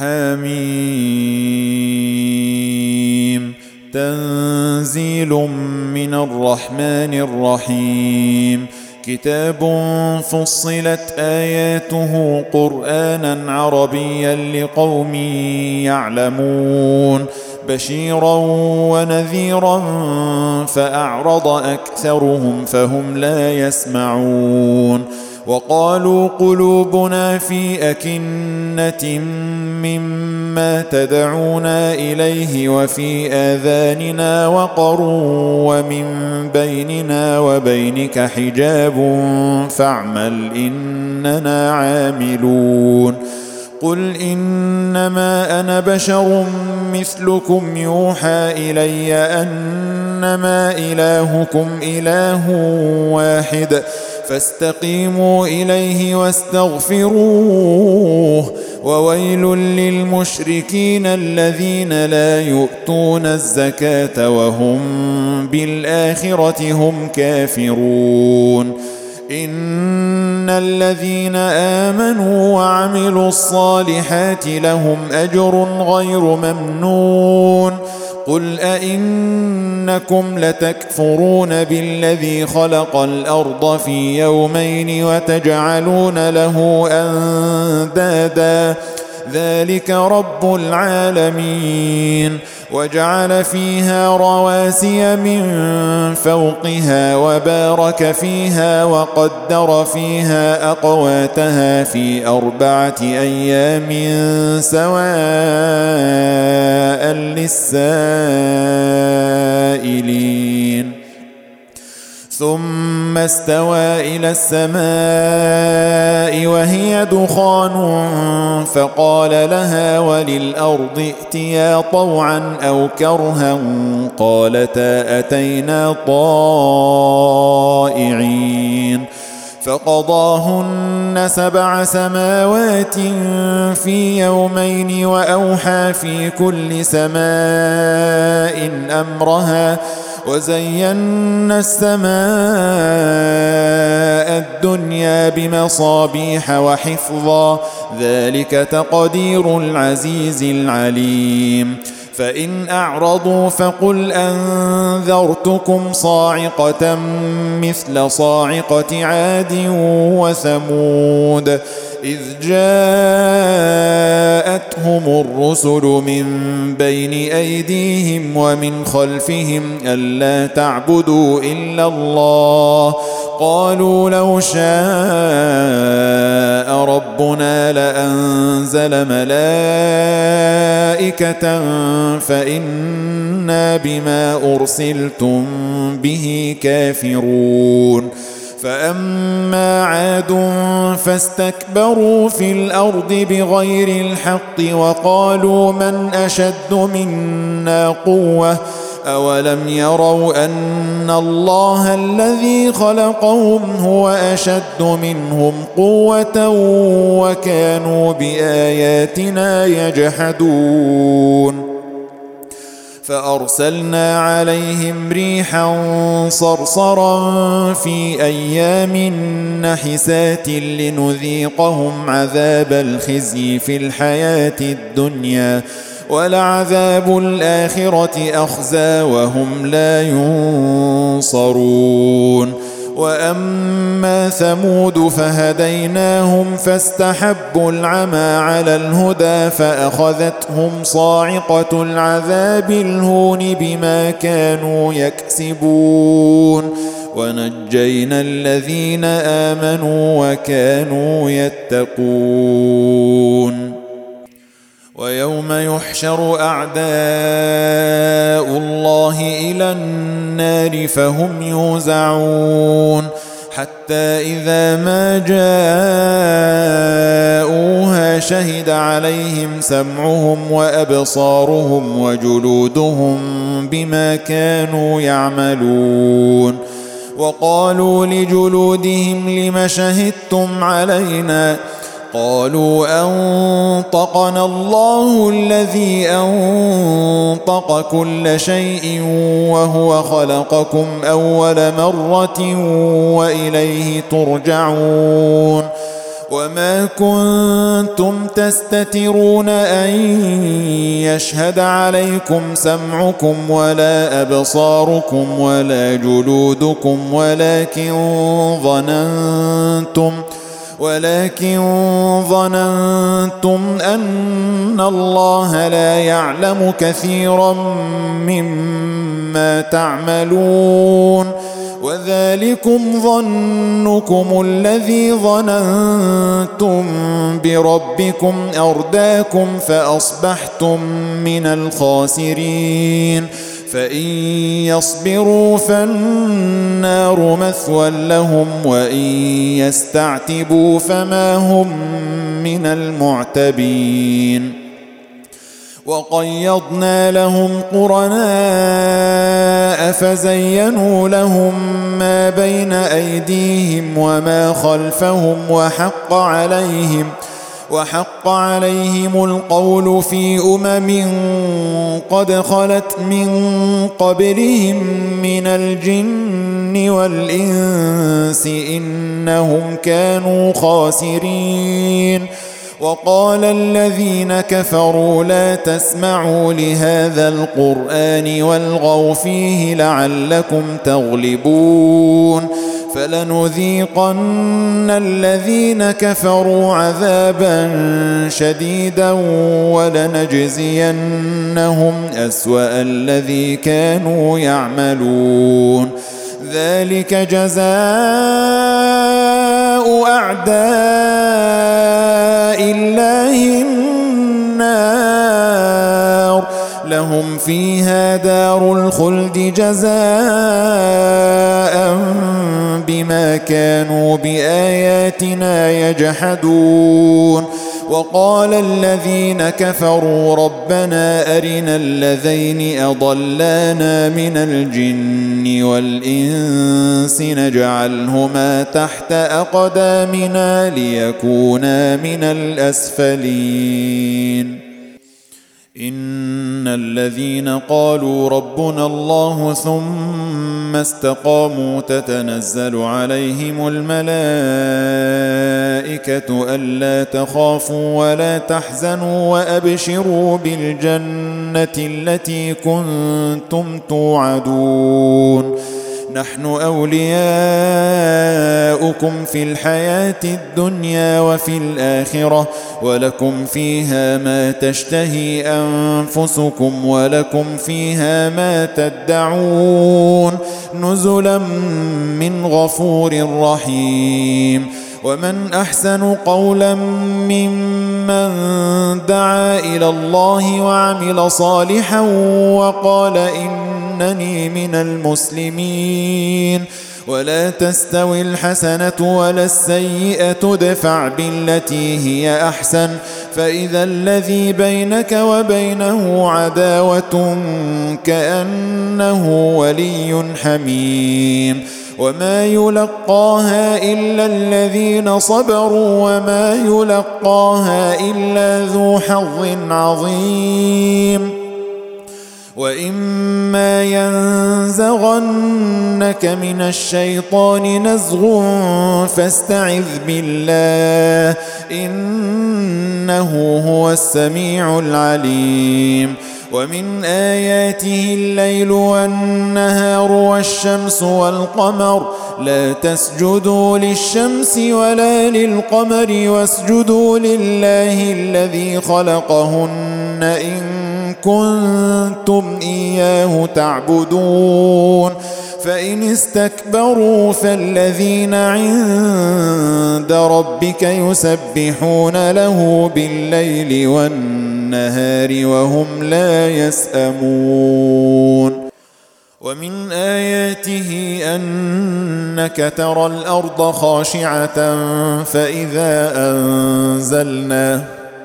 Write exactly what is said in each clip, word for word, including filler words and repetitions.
حميم تنزيل من الرحمن الرحيم كتاب فصلت آياته قرآنا عربيا لقوم يعلمون بشيرا ونذيرا فأعرض أكثرهم فهم لا يسمعون وقالوا قلوبنا في أكنة مما تدعونا إليه وفي آذاننا وقر ومن بيننا وبينك حجاب فاعمل إننا عاملون قل إنما أنا بشر مثلكم يوحى إلي أنما إلهكم إله واحد فاستقيموا إليه واستغفروه وويل للمشركين الذين لا يؤتون الزكاة وهم بالآخرة هم كافرون إن الذين آمنوا وعملوا الصالحات لهم أجر غير ممنون قل أئنكم لتكفرون بالذي خلق الأرض في يومين وتجعلون له أندادا ذلك رب العالمين وجعل فيها رواسي من فوقها وبارك فيها وقدر فيها أقواتها في أربعة أيام سواء للسائلين ثم استوى إلى السماء وهي دخان فقال لها وللأرض ائتيا طوعا أو كرها قالتا أتينا طائعين فقضاهن سبع سماوات في يومين وأوحى في كل سماء أمرها وزينا السماء الدنيا بمصابيح وحفظا ذلك تقدير العزيز العليم فإن أعرضوا فقل أنذرتكم صاعقة مثل صاعقة عاد وثمود إذ جاءتهم الرسل من بين أيديهم ومن خلفهم ألا تعبدوا إلا الله قالوا لو شاء ربنا لأنزل ملائكة فإنا بما أرسلتم به كافرون فأما عاد فاستكبروا في الأرض بغير الحق وقالوا من أشد منا قوة أولم يروا أن الله الذي خلقهم هو أشد منهم قوة وكانوا بآياتنا يجحدون فأرسلنا عليهم ريحا صرصرا في أيام نحسات لنذيقهم عذاب الخزي في الحياة الدنيا ولعذاب الآخرة أخزى وهم لا ينصرون وأما ثمود فهديناهم فاستحبوا العمى على الهدى فأخذتهم صاعقة العذاب الهون بما كانوا يكسبون ونجينا الذين آمنوا وكانوا يتقون ويوم يحشر أعداء الله إلى النار فهم يوزعون حتى إذا ما جاءوها شهد عليهم سمعهم وأبصارهم وجلودهم بما كانوا يعملون وقالوا لجلودهم لم شهدتم علينا قالوا أنطقنا الله الذي أنطق كل شيء وهو خلقكم أول مرة وإليه ترجعون وما كنتم تستترون أن يشهد عليكم سمعكم ولا أبصاركم ولا جلودكم ولكن ظننتم ولكن ظننتم أن الله لا يعلم كثيرا مما تعملون وذلكم ظنكم الذي ظننتم بربكم أرداكم فأصبحتم من الخاسرين فإن يصبروا فالنار مثوى لهم وإن يستعتبوا فما هم من المعتبين وقيضنا لهم قرناء فزينوا لهم ما بين أيديهم وما خلفهم وحق عليهم وحق عليهم القول في أمم قد خلت من قبلهم من الجن والإنس إنهم كانوا خاسرين وقال الذين كفروا لا تسمعوا لهذا القرآن والغوا فيه لعلكم تغلبون فلنذيقن الذين كفروا عذابا شديدا ولنجزينهم أسوأ الذي كانوا يعملون ذلك جزاء أعداء الله النار لهم فيها دار الخلد جزاء بما كانوا بآياتنا يجحدون وقال الذين كفروا ربنا أرنا الذين أضلانا من الجن والإنس نجعلهما تحت أقدامنا ليكونا من الأسفلين إن الذين قالوا ربنا الله ثم استقاموا تتنزل عليهم الملائكة ألا تخافوا ولا تحزنوا وأبشروا بالجنة التي كنتم توعدون نحن أولياؤكم في الحياة الدنيا وفي الآخرة ولكم فيها ما تشتهي أنفسكم ولكم فيها ما تدعون نزلا من غفور رحيم ومن أحسن قولا ممن دعا إلى الله وعمل صالحا وقال إنني من المسلمين ولا تستوي الحسنة ولا السيئة ادفع بالتي هي أحسن فإذا الذي بينك وبينه عداوة كأنه ولي حميم وما يلقاها إلا الذين صبروا وما يلقاها إلا ذو حظ عظيم وإما ينزغنك من الشيطان نزغ فاستعذ بالله إنه هو السميع العليم ومن آياته الليل والنهار والشمس والقمر لا تسجدوا للشمس ولا للقمر واسجدوا لله الذي خلقهن إن كنتم إياه تعبدون فإن استكبروا فالذين عند ربك يسبحون له بالليل والنهار وهم لا يسأمون ومن آياته أنك ترى الأرض خاشعة فإذا أنزلنا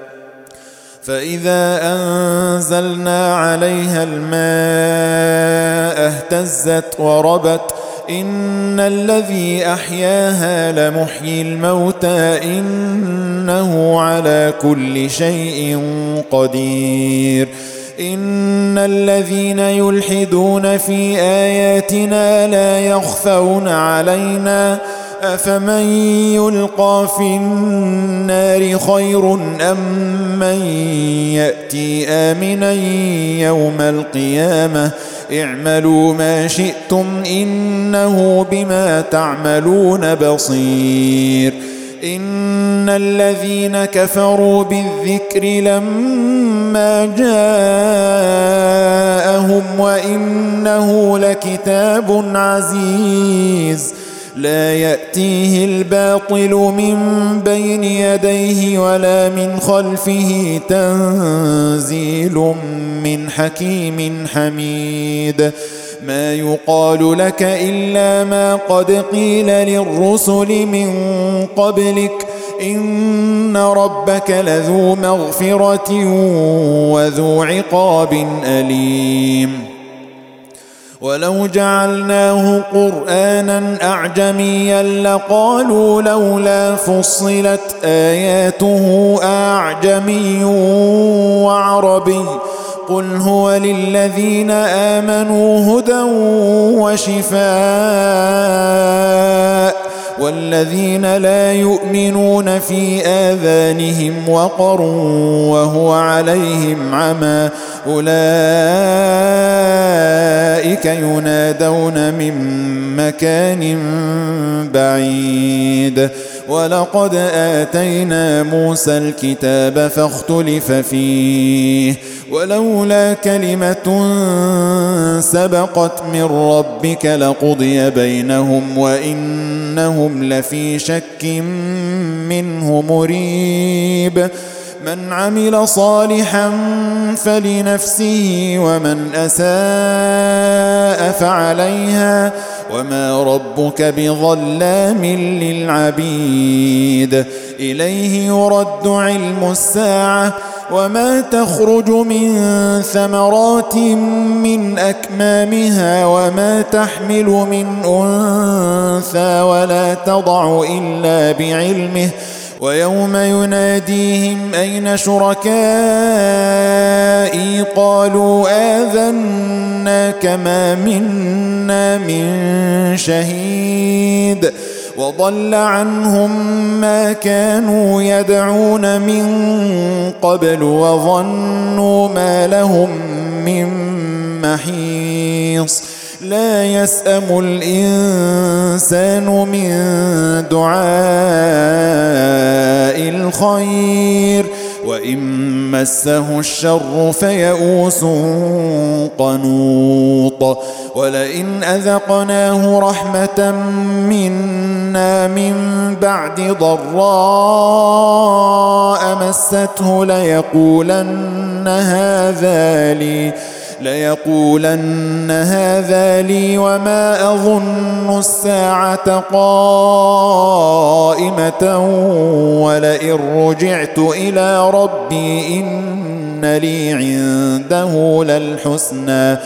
فإذا أنزلنا عليها الماء اهتزت وربت إن الذي أحياها لمحيي الموتى إنه على كل شيء قدير إن الذين يلحدون في آياتنا لا يخفون علينا أفمن يلقى في النار خير أم من يأتي آمنا يوم القيامة اعملوا ما شئتم إنه بما تعملون بصير إن الذين كفروا بالذكر لما جاءهم وإنه لكتاب عزيز لا يأتيه الباطل من بين يديه ولا من خلفه تنزيل من حكيم حميد ما يقال لك إلا ما قد قيل للرسل من قبلك إن ربك لذو مغفرة وذو عقاب أليم ولو جعلناه قرآنا أعجميا لقالوا لولا فصلت آياته أعجمي وعربي قل هو للذين آمنوا هدى وشفاء والذين لا يؤمنون في آذانهم وقر وهو عليهم عمى أولئك ينادون من مكان بعيد ولقد آتينا موسى الكتاب فاختلف فيه ولولا كلمة سبقت من ربك لقضي بينهم وإنهم لفي شك منه مريب من عمل صالحا فلنفسه ومن أساء فعليها وما ربك بظلام للعبيد إليه يرد علم الساعة وما تخرج من ثمرات من أكمامها وما تحمل من أنثى ولا تضع إلا بعلمه ويوم يناديهم أين شركائي قالوا آذناك ما منا من شهيد وضل عنهم ما كانوا يدعون من قبل وظنوا ما لهم من محيص لا يسأم الإنسان من دعاء الخير وإن مسه الشر فيئوس قنوط ولئن أذقناه رحمة منا من بعد ضراء مسته ليقولن هذا لي ليقولن هذا لي وما أظن الساعة قائمة ولئن رجعت إلى ربي إن لي عنده للحسنى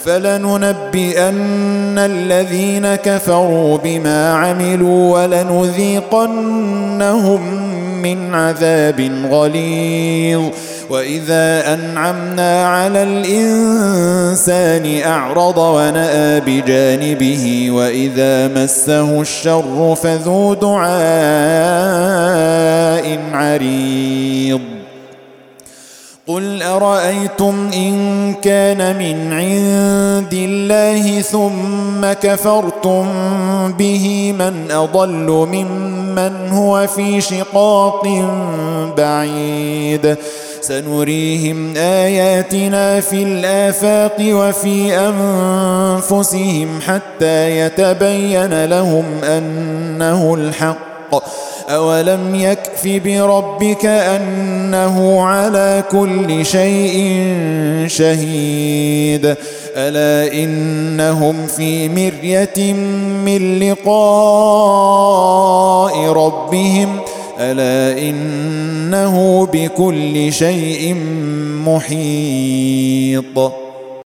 فلننبئن الذين كفروا بما عملوا ولنذيقنهم من عذاب غليظ وإذا أنعمنا على الإنسان أعرض ونأى بجانبه وإذا مسه الشر فذو دعاء عريض قل أرأيتم إن كان من عند الله ثم كفرتم به من أضل ممن هو في شقاق بعيد سنريهم آياتنا في الآفاق وفي أنفسهم حتى يتبين لهم أنه الحق أولم يكف بربك أنه على كل شيء شهيد ألا إنهم في مرية من لقاء ربهم ألا إنه بكل شيء محيط